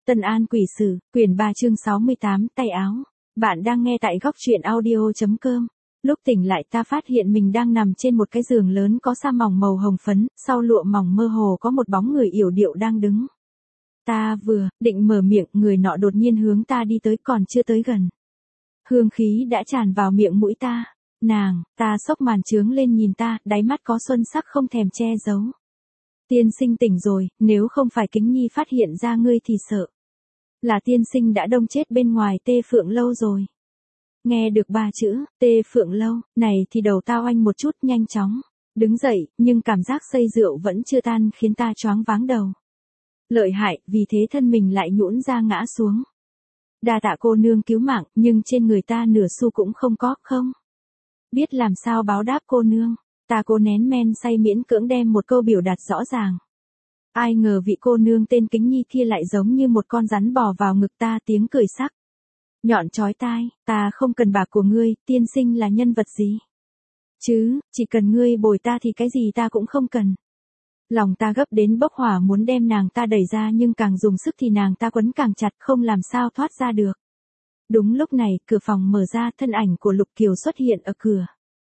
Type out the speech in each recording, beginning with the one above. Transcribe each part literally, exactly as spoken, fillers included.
Tân An Quỷ Sử, quyển ba chương sáu mươi tám, tay áo. Bạn đang nghe tại góc truyện audio chấm com. Lúc tỉnh lại ta phát hiện mình đang nằm trên một cái giường lớn có sa mỏng màu hồng phấn, sau lụa mỏng mơ hồ có một bóng người yểu điệu đang đứng. Ta vừa định mở miệng, người nọ đột nhiên hướng ta đi tới, còn chưa tới gần. Hương khí đã tràn vào miệng mũi ta. Nàng, ta xốc màn trướng lên nhìn ta, đáy mắt có xuân sắc không thèm che giấu. Tiên sinh tỉnh rồi, nếu không phải Kính Nhi phát hiện ra ngươi thì sợ là tiên sinh đã đông chết bên ngoài Tê Phượng Lâu rồi. Nghe được ba chữ, Tê Phượng Lâu, này thì đầu ta oanh một chút, nhanh chóng đứng dậy, nhưng cảm giác say rượu vẫn chưa tan khiến ta choáng váng đầu. Lợi hại, vì thế thân mình lại nhũn ra ngã xuống. Đa tạ cô nương cứu mạng, nhưng trên người ta nửa xu cũng không có, không biết làm sao báo đáp cô nương. Ta cố nén men say miễn cưỡng đem một câu biểu đạt rõ ràng. Ai ngờ vị cô nương tên Kính Nhi kia lại giống như một con rắn bò vào ngực ta, tiếng cười sắc nhọn chói tai. Ta không cần bạc của ngươi, tiên sinh là nhân vật gì chứ, chỉ cần ngươi bồi ta thì cái gì ta cũng không cần. Lòng ta gấp đến bốc hỏa muốn đem nàng ta đẩy ra, nhưng càng dùng sức thì nàng ta quấn càng chặt, không làm sao thoát ra được. Đúng lúc này, cửa phòng mở ra, thân ảnh của Lục Kiều xuất hiện ở cửa.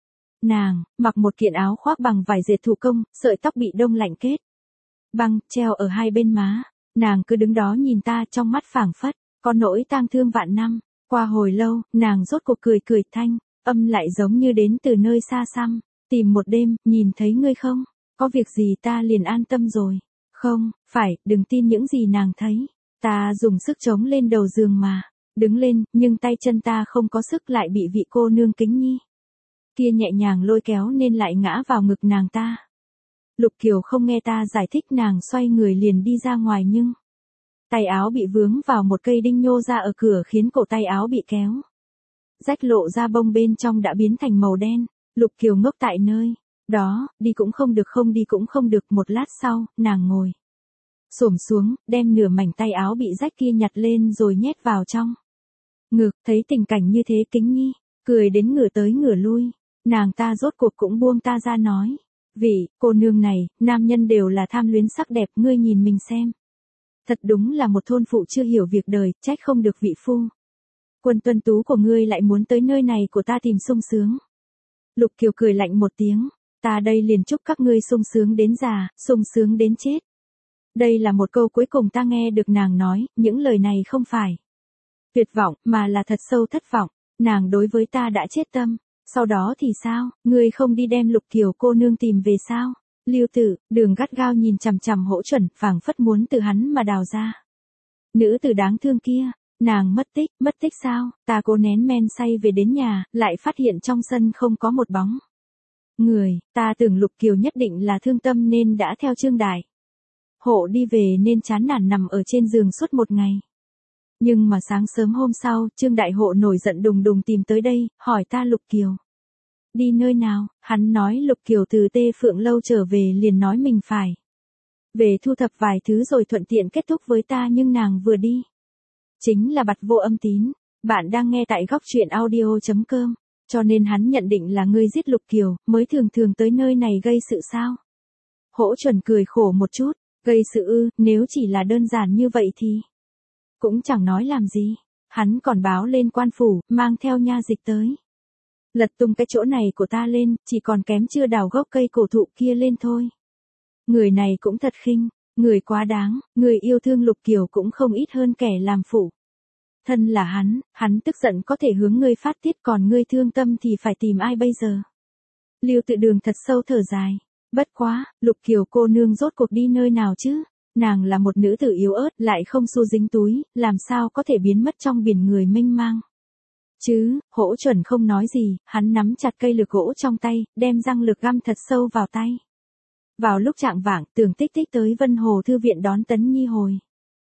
Nàng mặc một kiện áo khoác bằng vải dệt thủ công, sợi tóc bị đông lạnh kết băng treo ở hai bên má. Nàng cứ đứng đó nhìn ta, trong mắt phảng phất có nỗi tang thương vạn năm. Qua hồi lâu, nàng rốt cuộc cười cười, thanh âm lại giống như đến từ nơi xa xăm. Tìm một đêm, nhìn thấy ngươi không có việc gì ta liền an tâm rồi. Không phải, đừng tin những gì nàng thấy. Ta dùng sức chống lên đầu giường mà đứng lên, nhưng tay chân ta không có sức, lại bị vị cô nương Kính Nhi kia nhẹ nhàng lôi kéo nên lại ngã vào ngực nàng ta. Lục Kiều không nghe ta giải thích, nàng xoay người liền đi ra ngoài, nhưng tay áo bị vướng vào một cây đinh nhô ra ở cửa khiến cổ tay áo bị kéo rách, lộ ra bông bên trong đã biến thành màu đen. Lục Kiều ngốc tại nơi đó, đi cũng không được, không đi cũng không được. Một lát sau, nàng ngồi xổm xuống, đem nửa mảnh tay áo bị rách kia nhặt lên rồi nhét vào trong ngực. Thấy tình cảnh như thế, Kính Nhi cười đến ngửa tới ngửa lui. Nàng ta rốt cuộc cũng buông ta ra, nói: Vị cô nương này, nam nhân đều là tham luyến sắc đẹp, ngươi nhìn mình xem. Thật đúng là một thôn phụ chưa hiểu việc đời, trách không được vị phu quân tuân tú của ngươi lại muốn tới nơi này của ta tìm sung sướng. Lục Kiều cười lạnh một tiếng: Ta đây liền chúc các ngươi sung sướng đến già, sung sướng đến chết. Đây là một câu cuối cùng ta nghe được nàng nói, những lời này không phải tuyệt vọng, mà là thật sâu thất vọng. Nàng đối với ta đã chết tâm. Sau đó thì sao, ngươi không đi đem Lục Kiều cô nương tìm về sao? Lưu Tử, Đường gắt gao nhìn chằm chằm Hỗ Chuẩn, phảng phất muốn từ hắn mà đào ra. Nữ tử đáng thương kia, nàng mất tích, mất tích sao? Ta cố nén men say về đến nhà, lại phát hiện trong sân không có một bóng người. Ta tưởng Lục Kiều nhất định là thương tâm nên đã theo Trương Đại Hộ đi về, nên chán nản nằm ở trên giường suốt một ngày. Nhưng mà sáng sớm hôm sau, Trương Đại Hộ nổi giận đùng đùng tìm tới đây, hỏi ta Lục Kiều đi nơi nào. Hắn nói Lục Kiều từ Tê Phượng Lâu trở về, liền nói mình phải về thu thập vài thứ rồi thuận tiện kết thúc với ta, nhưng nàng vừa đi chính là bặt vô âm tín. Bạn đang nghe tại góc truyện audio chấm com, cho nên hắn nhận định là ngươi giết Lục Kiều, mới thường thường tới nơi này gây sự sao? Hỗ Chuẩn cười khổ một chút: Gây sự ư, nếu chỉ là đơn giản như vậy thì cũng chẳng nói làm gì. Hắn còn báo lên quan phủ, mang theo nha dịch tới lật tung cái chỗ này của ta lên, chỉ còn kém chưa đào gốc cây cổ thụ kia lên thôi. Người này cũng thật khinh, người quá đáng. Người yêu thương Lục Kiều cũng không ít hơn kẻ làm phụ thân là hắn. Hắn tức giận có thể hướng ngươi phát tiết, còn ngươi thương tâm thì phải tìm ai bây giờ? Lưu Tự Đường thật sâu thở dài: Bất quá, Lục Kiều cô nương rốt cuộc đi nơi nào chứ? Nàng là một nữ tử yếu ớt, lại không xu dính túi, làm sao có thể biến mất trong biển người mênh mang chứ? Hỗ Chuẩn không nói gì, hắn nắm chặt cây lược gỗ trong tay, đem răng lược găm thật sâu vào tay. Vào lúc chạng vạng, Tưởng Tích Tích tới Vân Hồ thư viện đón Tấn Nhi hồi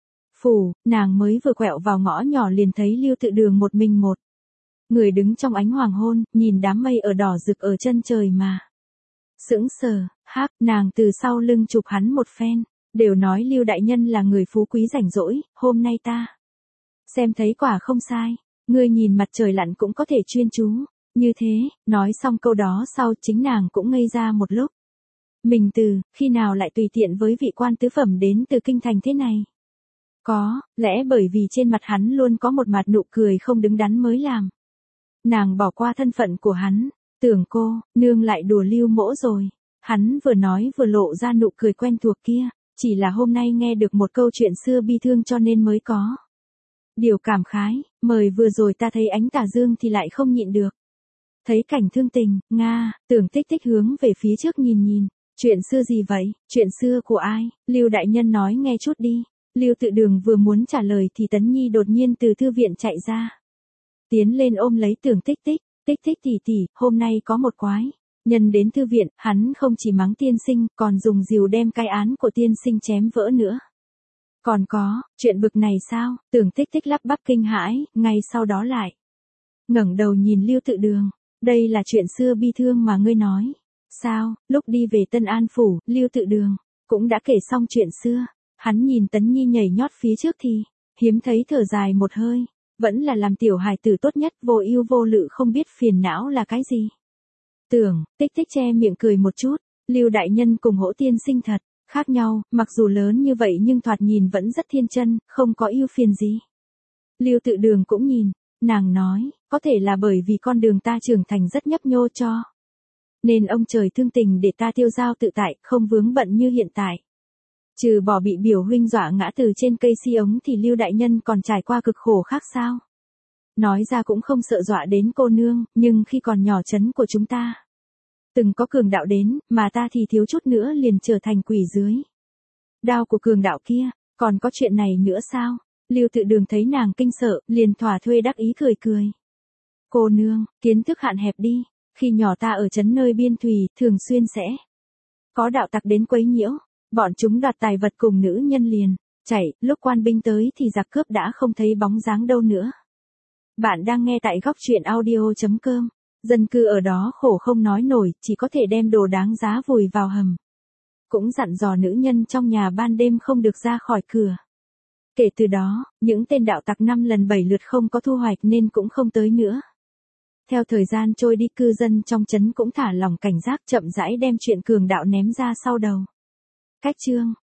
phủ. Nàng mới vừa quẹo vào ngõ nhỏ liền thấy Lưu Tự Đường một mình một người đứng trong ánh hoàng hôn, nhìn đám mây ở đỏ rực ở chân trời mà sững sờ. Hắc, nàng từ sau lưng chụp hắn một phen. Đều nói Lưu đại nhân là người phú quý rảnh rỗi, hôm nay ta xem thấy quả không sai. Ngươi nhìn mặt trời lặn cũng có thể chuyên chú như thế. Nói xong câu đó sau, chính nàng cũng ngây ra một lúc. Mình từ khi nào lại tùy tiện với vị quan tứ phẩm đến từ kinh thành thế này? Có, lẽ bởi vì trên mặt hắn luôn có một mặt nụ cười không đứng đắn mới làm. Nàng bỏ qua thân phận của hắn, tưởng cô, nương lại đùa Lưu Mỗ rồi. Hắn vừa nói vừa lộ ra nụ cười quen thuộc kia, chỉ là hôm nay nghe được một câu chuyện xưa bi thương cho nên mới có. Điều cảm khái, mời vừa rồi ta thấy ánh tà dương thì lại không nhịn được. Thấy cảnh thương tình, Nga, tưởng tích tích hướng về phía trước nhìn nhìn. Chuyện xưa gì vậy, chuyện xưa của ai, Lưu đại nhân nói nghe chút đi. Lưu Tự Đường vừa muốn trả lời thì Tấn Nhi đột nhiên từ thư viện chạy ra. Tiến lên ôm lấy tưởng tích tích, tích tích tỷ tỷ, hôm nay có một quái. Nhân đến thư viện, hắn không chỉ mắng tiên sinh, còn dùng rìu đem cái án của tiên sinh chém vỡ nữa. Còn có, chuyện bực này sao, tưởng tích tích lắp bắp kinh hãi, ngay sau đó lại. Ngẩng đầu nhìn Lưu Tự Đường, đây là chuyện xưa bi thương mà ngươi nói. Sao, lúc đi về Tân An Phủ, Lưu Tự Đường, cũng đã kể xong chuyện xưa. Hắn nhìn Tấn Nhi nhảy nhót phía trước thì, hiếm thấy thở dài một hơi, vẫn là làm tiểu hài tử tốt nhất, vô ưu vô lự không biết phiền não là cái gì. Tưởng, tích tích che miệng cười một chút, Lưu đại nhân cùng Hỗ tiên sinh thật, khác nhau, mặc dù lớn như vậy nhưng thoạt nhìn vẫn rất thiên chân, không có ưu phiền gì. Lưu Tự Đường cũng nhìn, nàng nói, có thể là bởi vì con đường ta trưởng thành rất nhấp nhô cho. Nên ông trời thương tình để ta tiêu dao tự tại, không vướng bận như hiện tại. Trừ bỏ bị biểu huynh dọa ngã từ trên cây si ống thì Lưu đại nhân còn trải qua cực khổ khác sao? Nói ra cũng không sợ dọa đến cô nương, nhưng khi còn nhỏ trấn của chúng ta, từng có cường đạo đến, mà ta thì thiếu chút nữa liền trở thành quỷ dưới đao của cường đạo kia, còn có chuyện này nữa sao? Lưu Tự Đường thấy nàng kinh sợ, liền thỏa thuê đắc ý cười cười. Cô nương, kiến thức hạn hẹp đi, khi nhỏ ta ở trấn nơi biên thùy, thường xuyên sẽ có đạo tặc đến quấy nhiễu. Bọn chúng đoạt tài vật cùng nữ nhân liền chạy, lúc quan binh tới thì giặc cướp đã không thấy bóng dáng đâu nữa. Bạn đang nghe tại góc truyện audio chấm com. Dân cư ở đó khổ không nói nổi, chỉ có thể đem đồ đáng giá vùi vào hầm. Cũng dặn dò nữ nhân trong nhà ban đêm không được ra khỏi cửa. Kể từ đó, những tên đạo tặc năm lần bảy lượt không có thu hoạch nên cũng không tới nữa. Theo thời gian trôi đi, cư dân trong trấn cũng thả lỏng cảnh giác, chậm rãi đem chuyện cường đạo ném ra sau đầu. Cách chương